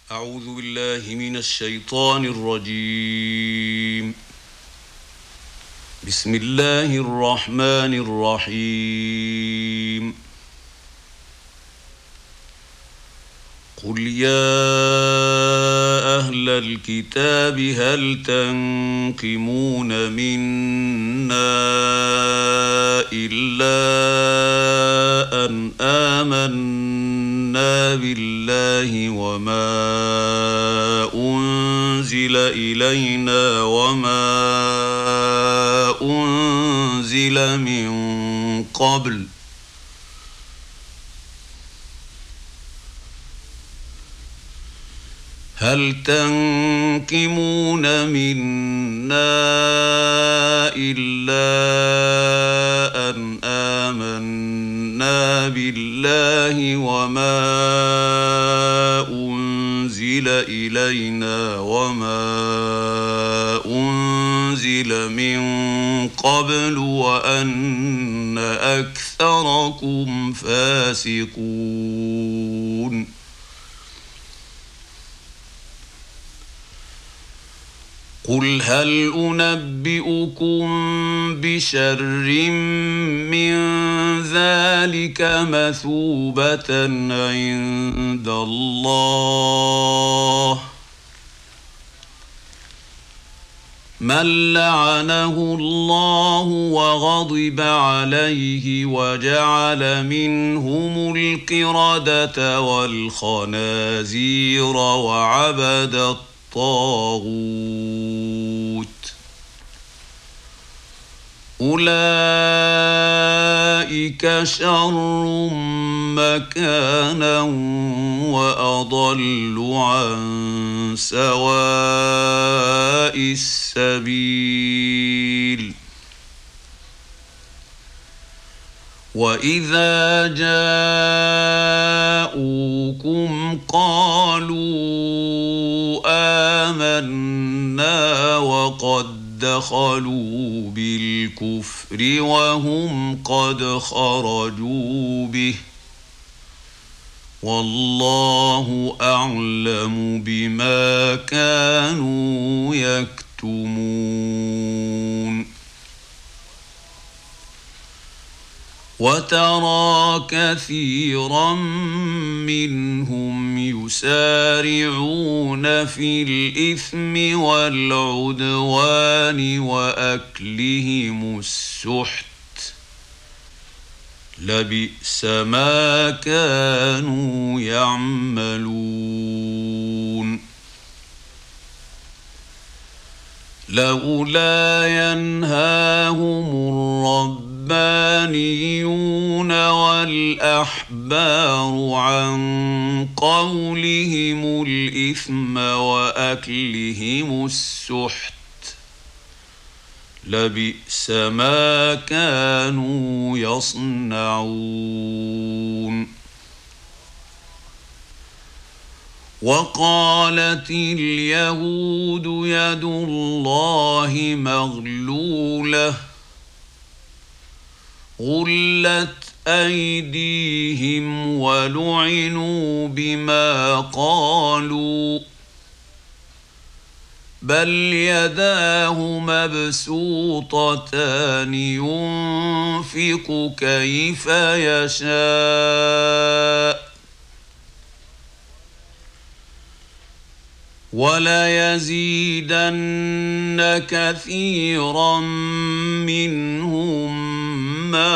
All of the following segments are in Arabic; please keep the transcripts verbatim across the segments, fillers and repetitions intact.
أعوذ بالله من الشيطان الرجيم. بسم الله الرحمن الرحيم. قل يا أهل الكتاب هل تنقمون منا إلا أن آمنا بالله وما أنزل إلينا وما أنزل من قبل هل تنقمون منا إلا أن آمنا بالله وما أنزل إلينا وما أنزل من قبل وأن أكثركم فاسقون. قل هل أنبئكم بشر من ذلك مثوبة عند الله من لعنه الله وغضب عليه وجعل منهم القردة والخنازير وعبد الطاغوت أولئك شر مكانا وأضل عن سواء السبيل. وإذا جاءوكم قالوا آمنا وقد دخلوا بالكفر وهم قد خرجوا به والله أعلم بما كانوا يكتمون. وترى كثيرا منهم يسارعون في الإثم والعدوان وأكلهم السحت لبئس ما كانوا يعملون. لولا ينهاهم الرب الربانيون والأحبار عن قولهم الإثم وأكلهم السحت لبئس ما كانوا يصنعون. وقالت اليهود يد الله مغلولة غلت أيديهم ولعنوا بما قالوا بل يداه مبسوطتان ينفق كيف يشاء وليزيدن كثيرا منهم ما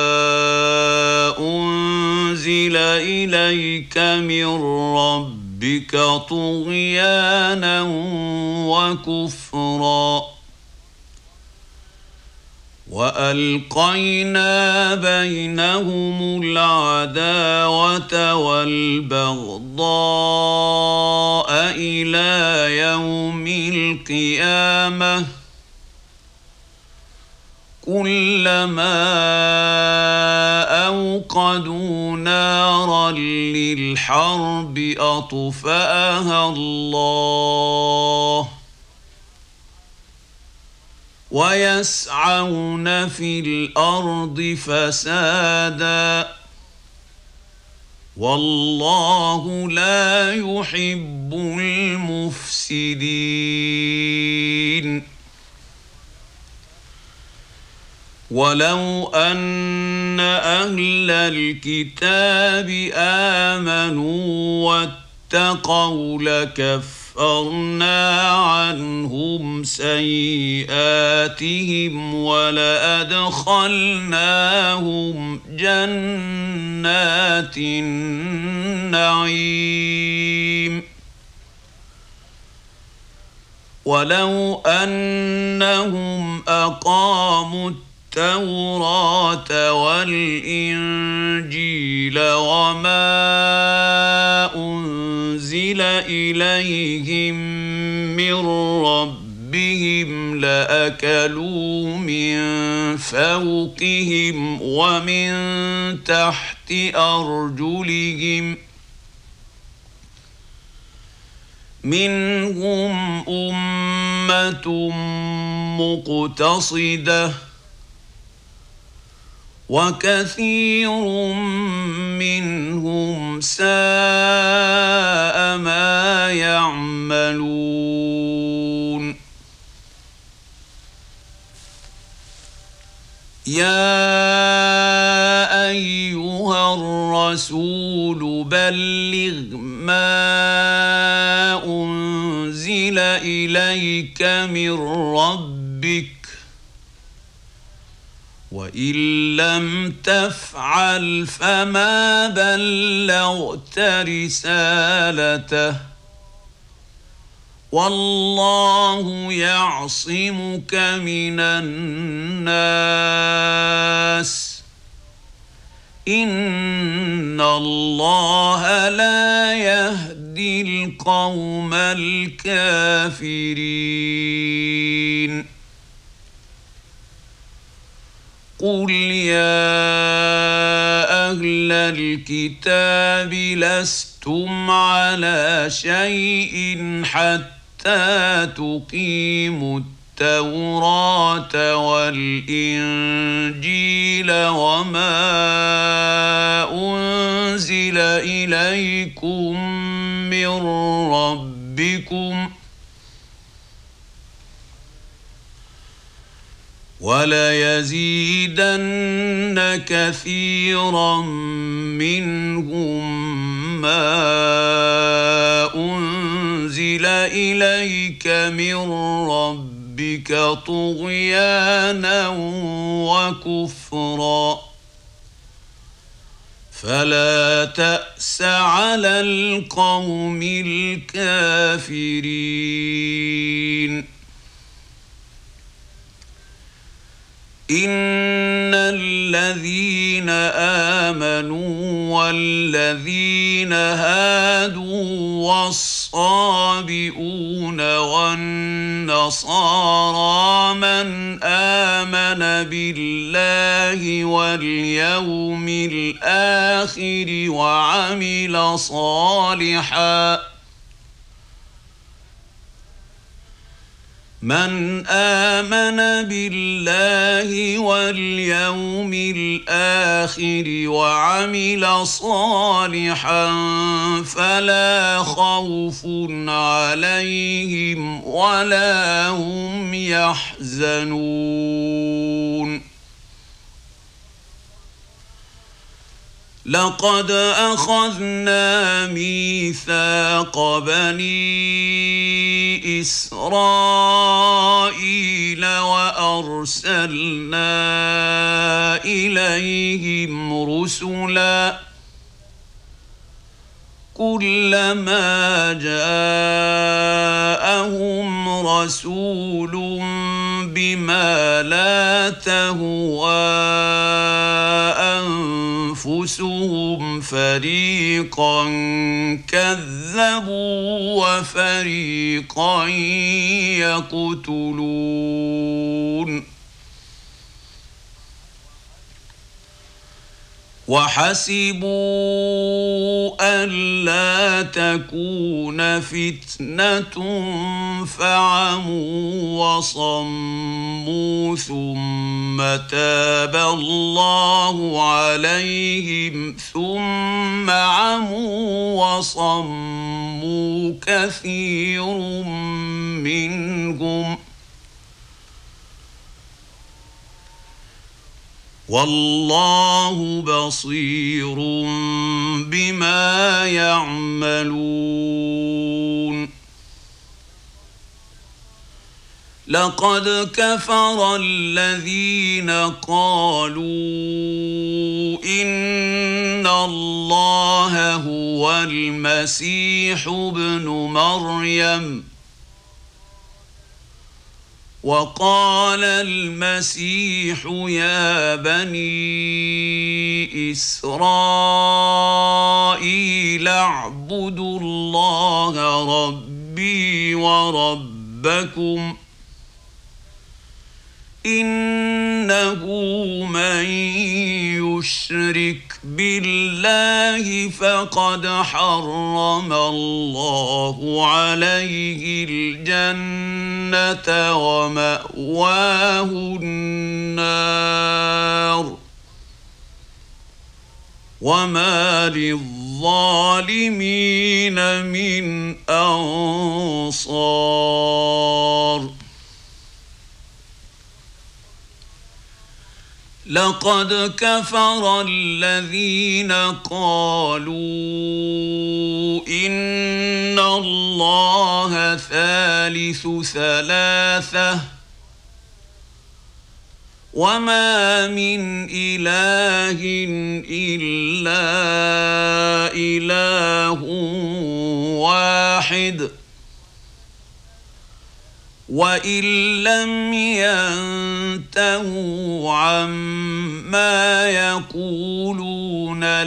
أنزل إليك من ربك طغيانا وكفرا وألقينا بينهم العداوة والبغضاء إلى يوم القيامة كلما أوقدوا نارا للحرب أطفأها الله ويسعون في الأرض فسادا والله لا يحب المفسدين. ولو أن أهل الكتاب آمنوا واتقوا لكفرنا عنهم سيئاتهم ولأدخلناهم جنات النعيم. ولو أنهم أقاموا التوراة والإنجيل وما أنزل إليهم من ربهم لأكلوا من فوقهم ومن تحت أرجلهم منهم أمة مقتصدة وكثير منهم ساء ما يعملون. يا أيها الرسول بلغ ما أنزل إليك من ربك وإن لم تفعل فما بلغت رسالته والله يعصمك من الناس إن الله لا يهدي القوم الكافرين. قل يا أهل الكتاب لستم على شيء حتى تقيموا التوراة والإنجيل وما أنزل إليكم من ربكم وليزيدن كثيرا منهم ما أنزل إليك من ربك طغيانا وكفرا فلا تأس على القوم الكافرين. إن الذين آمنوا والذين هادوا والصابئون والنصارى من آمن بالله واليوم الآخر وعمل صالحاً من آمن بالله واليوم الآخر وعمل صالحا فلا خوف عليهم ولا هم يحزنون. لقد أخذنا ميثاق بني إسرائيل وأرسلنا إليهم رسلا كلما جاءهم رسول بما لا تهوى أنفسهم فريقا كذبوا وفريقا يقتلون. وحسبوا ألا تكون فتنة فعموا وصموا ثم تاب الله عليهم ثم عموا وصموا كثير منهم والله بصير بما يعملون. لقد كفر الذين قالوا إن الله هو المسيح ابن مريم وقال المسيح يا بني إسرائيل اعبدوا الله ربي وربكم إنه من يشرك بالله فقد حرم الله عليه الجنة ومأواه النار وما للظالمين من أنصار. لقد كفر الذين قالوا إن الله ثالث ثلاثة وما من إله إلا إله واحد وإن لم ينتهوا عما يقولون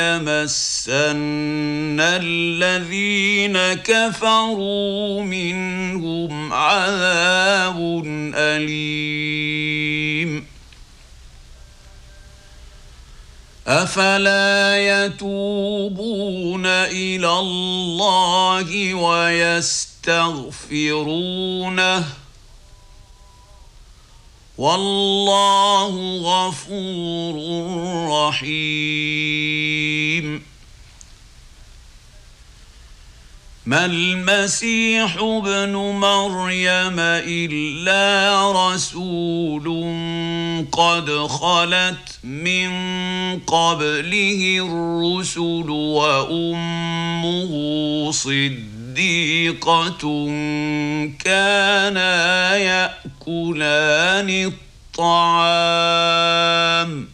ليمسن الذين كفروا منهم عذاب أليم. أفلا يتوبون إلى الله ويستغفرونه والله غفور رحيم. ما المسيح ابن مريم إلا رسول قد خلت من قبله الرسل وأمه صديقة كانا يأكلان الطعام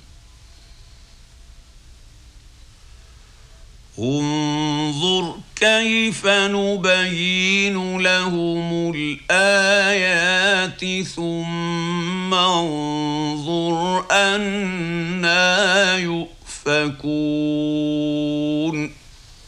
انظر كيف نبين لهم الآيات ثم انظر أنى يؤفكون.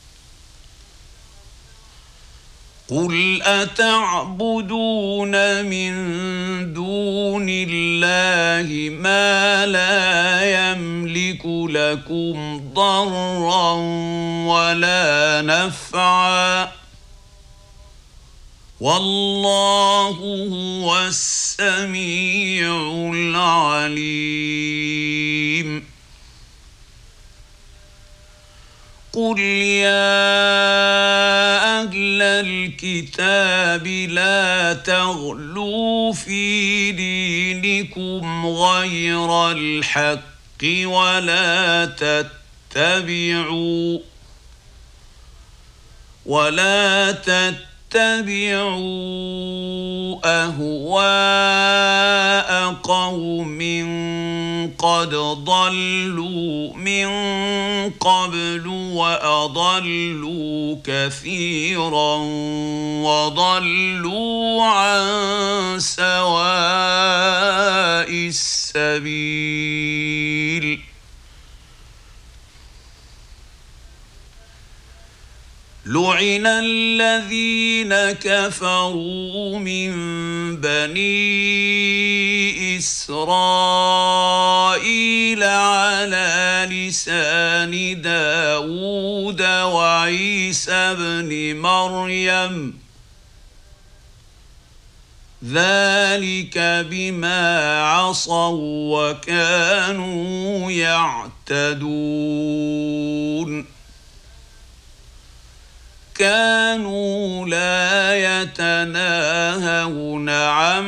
قل أتعبدون من دون الله ما لا يملك لكم ضرا ولا نفعا والله هو السميع العليم. قل يا أهل الكتاب لا تغلوا في دينكم غير الحق ولا تتبعوا ولا تتبعوا أهواء قوم قد ضلوا من قبل وأضلوا كثيرا وضلوا عن سواء السبيل. لعن الذين كفروا من بني إسرائيل على لسان داود وعيسى بن مريم ذلك بما عصوا وكانوا يعتدون كانوا لا يتناهون عن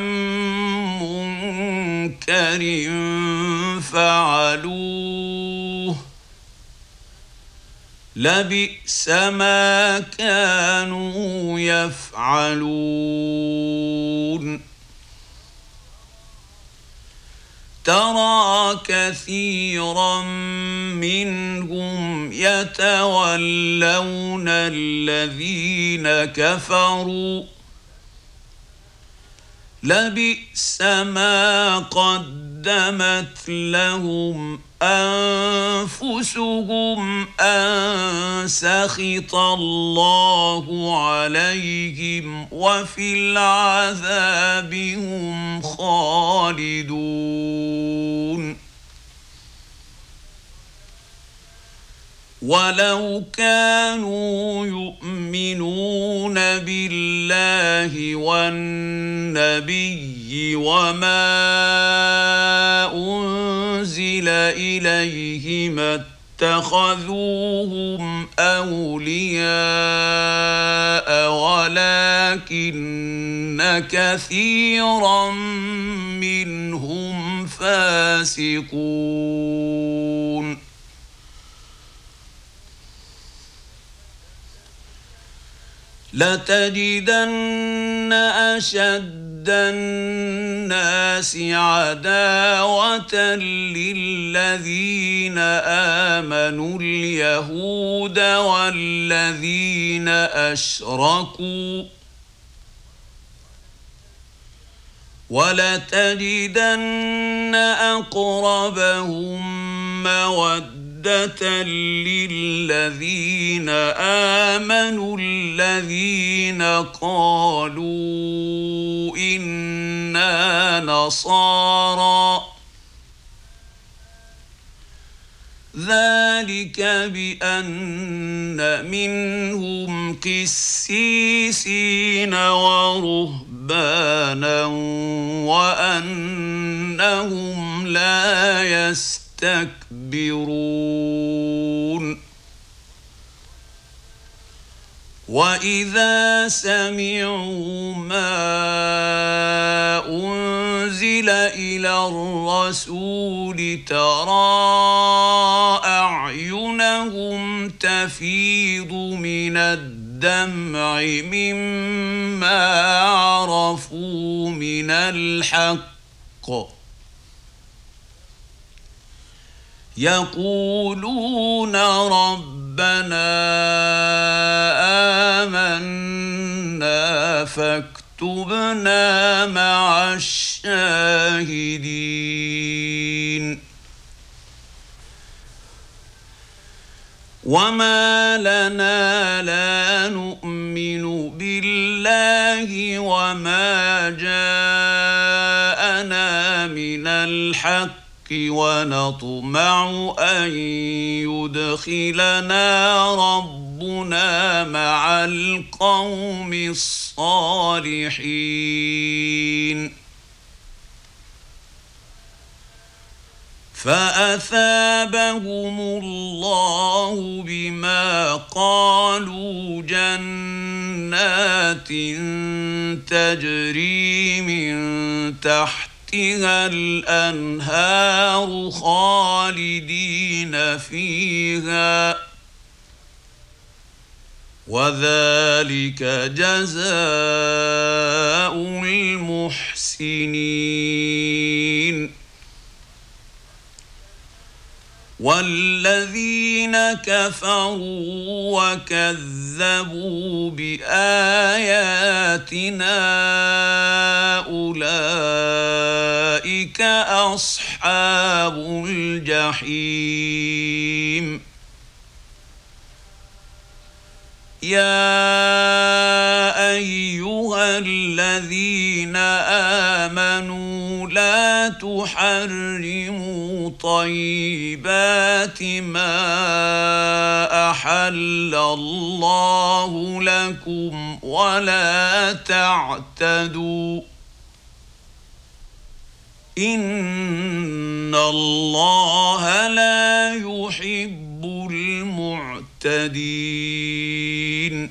منكر فعلوه لبئس ما كانوا يفعلون ترى كثيرا منهم يتولون الذين كفروا لبئس ما قدمت لهم أنفسهم أن سخط الله عليهم وفي العذاب هم خالدون ولو كانوا يؤمنون بالله والنبي وما أنزل إليه ما اتخذوهم أولياء ولكن كثيرا منهم فاسقون لتجدن أشد الناس عداوة للذين آمنوا اليهود والذين أشركوا ولتجدن أقربهم مودة للذين آمنوا الذين قالوا إنا نصارى ذلك بأن منهم قسيسين ورهبانا وأنهم لا يستكبرون وإذا سمعوا ما أنزل إلى الرسول ترى أعينهم تفيض من الدمع مما عرفوا من الحق يقولون ربنا آمنا فاكتبنا مع الشاهدين وما لنا لا نؤمن بالله وما جاءنا من الحق ونطمع أن يدخلنا ربنا مع القوم الصالحين فأثابهم الله بما قالوا جنات تجري من تحت الأنهار خالدين فيها وذلك جزاء المحسنين والذين كفروا وكذبوا بآياتنا أولئك أصحاب الجحيم يا أيها الذين آمنوا لا تحرموا طيبات ما أحل الله لكم ولا تعتدوا إن الله لا يحب المعتدين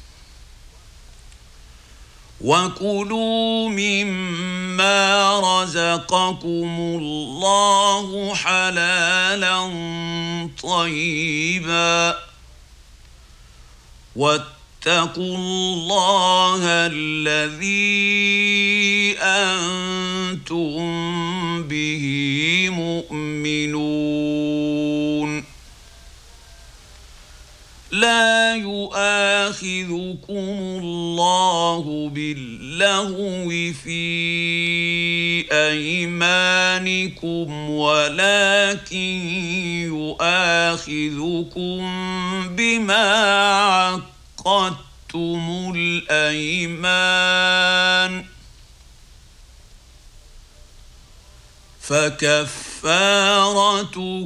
وكلوا مما رزقكم الله حلالا طيبا واتقوا الله الذي أنتم به مؤمنون لا يؤاخذكم الله باللغو في أيمانكم ولكن يؤاخذكم بما عقدتم الأيمان فكفارته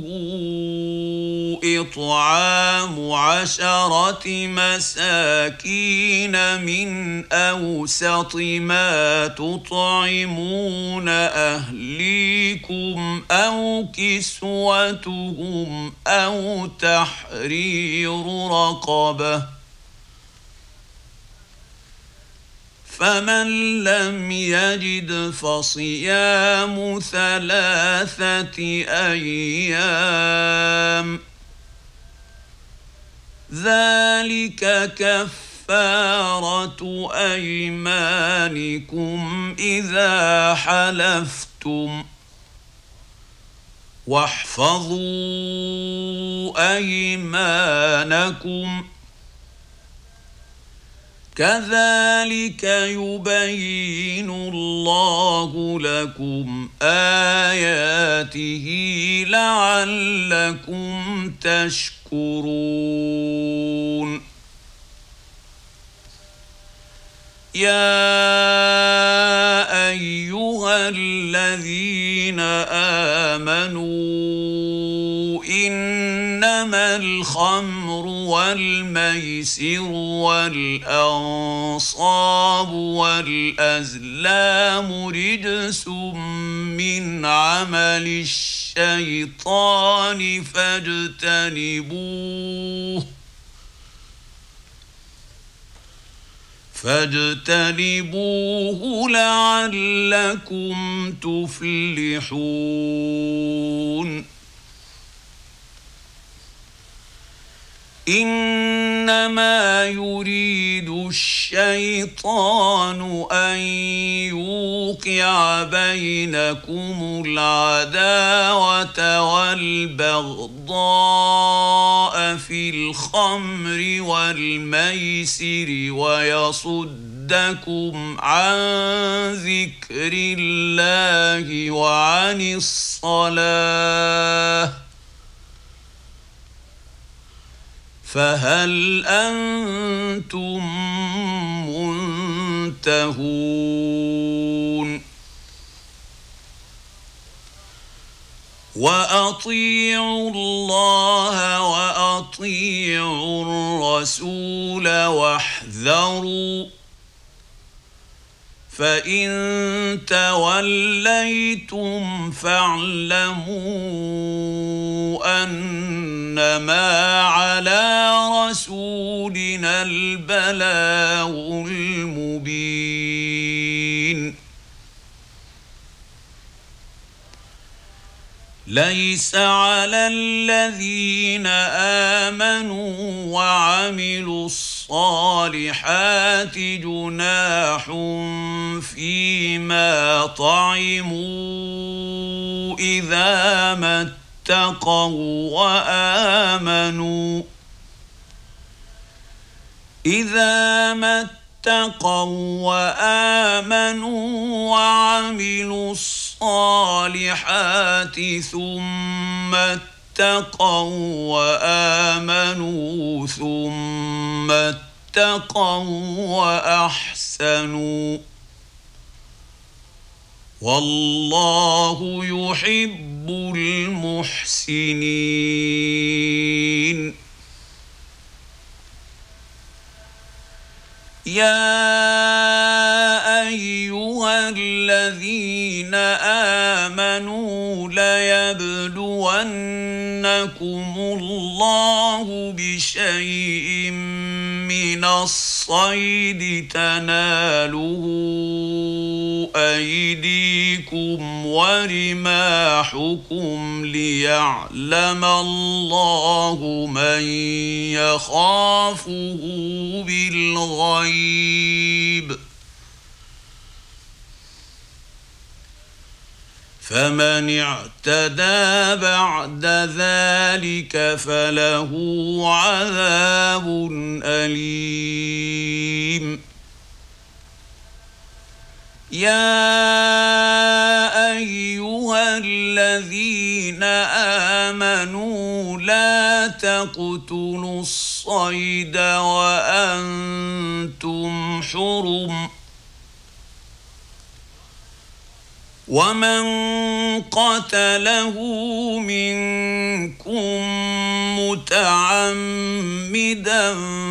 إطعام عشرة مساكين من أوسط ما تطعمون أهليكم أو كسوتهم أو تحرير رقبة فمن لم يجد فصيام ثلاثة أيام ذلك كفارة أيمانكم إذا حلفتم واحفظوا أيمانكم كذلك يبين الله لكم آياته لعلكم تشكرون يا أيها الذين آمنوا إنما الخمر والميسر والأنصاب والأزلام رجس من عمل الشيطان فاجتنبوه فاجتنبوه لعلكم تفلحون إنما يريد الشيطان أن يوقع بينكم العداوة والبغضاء في الخمر والميسر ويصدكم عن ذكر الله وعن الصلاة فهل أنتم منتهون وأطيعوا الله وأطيعوا الرسول واحذروا فإن توليتم فاعلموا أنما على رسولنا البلاغ المبين ليس على الذين آمنوا وعملوا الصالحات جناح فيما طعموا إذا ما اتقوا وآمنوا إذا ما اتقوا وآمنوا وعملوا الصالحات ثم اتقوا وآمنوا ثم اتقوا اتقوا وأحسنوا والله يحب المحسنين. يا أيها الذين آمنوا ليبلونكم الله بشيء من الصيد تناله أيديكم ورماحكم ليعلم الله من يخافه بالغيب فمن اعتدى بعد ذلك فله عذاب أليم. يا أيها الذين آمنوا لا تقتلوا الصيد وأنتم حرم ومن قتله منكم متعمدا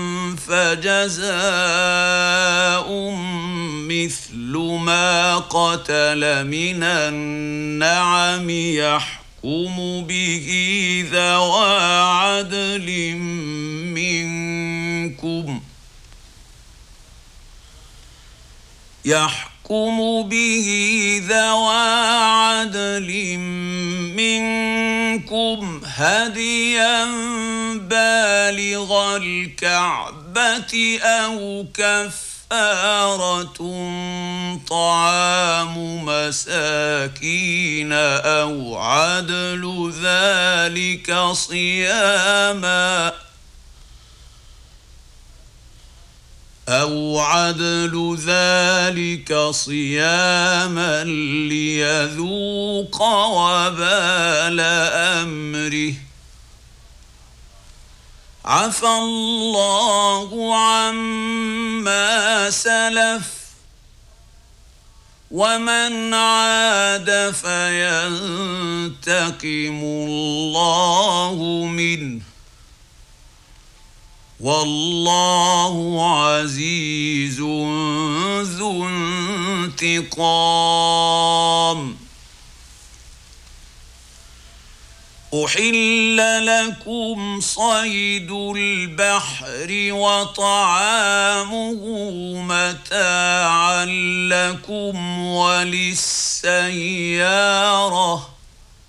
فجزاء مثل ما قتل من النعم يحكم به ذوى عدل منكم يحكم يحكم به ذوى عدل منكم هديا بالغ الكعبة أو كفارة طعام مساكين أو عدل ذلك صياما أو عدل ذلك صياما ليذوق وبال أمره عفى الله عما سلف ومن عاد فينتقم الله منه والله عزيز ذو انتقام. أحل لكم صيد البحر وطعامه متاعا لكم وللسيارة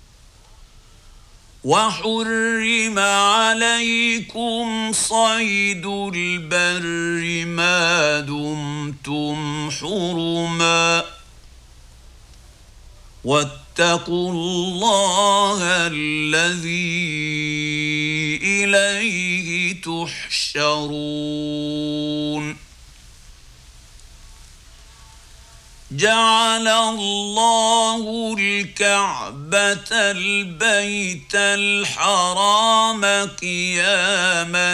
وحرم عليكم صيد البر ما دمتم حرما واتقوا الله الذي إليه تحشرون. جعل الله الكعبة البيت الحرام قياما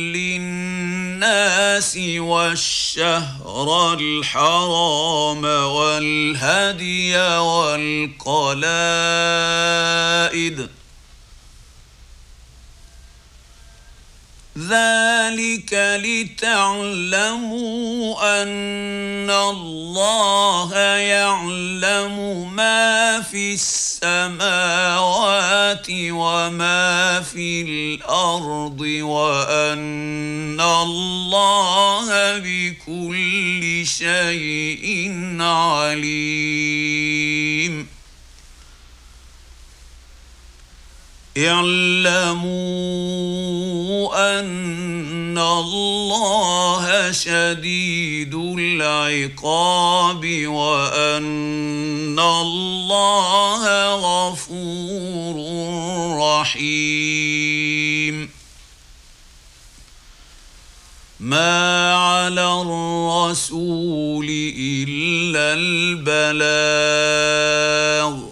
للناس والشهر الحرام والهدي والقلائد ذلك لتعلموا أن الله يعلم ما في السماوات وما في الأرض وأن الله بكل شيء عليم. اعلموا أن الله شديد العقاب وأن الله غفور رحيم. ما على الرسول إلا البلاغ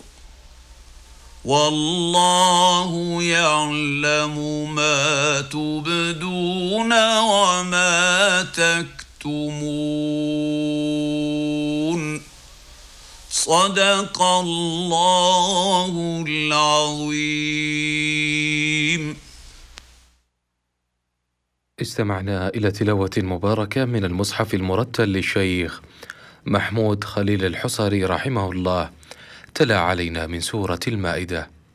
والله يعلم ما تبدون وما تكتمون. صدق الله العظيم. استمعنا إلى تلاوة مباركة من المصحف المرتل للشيخ محمود خليل الحصري رحمه الله، تلا علينا من سورة المائدة.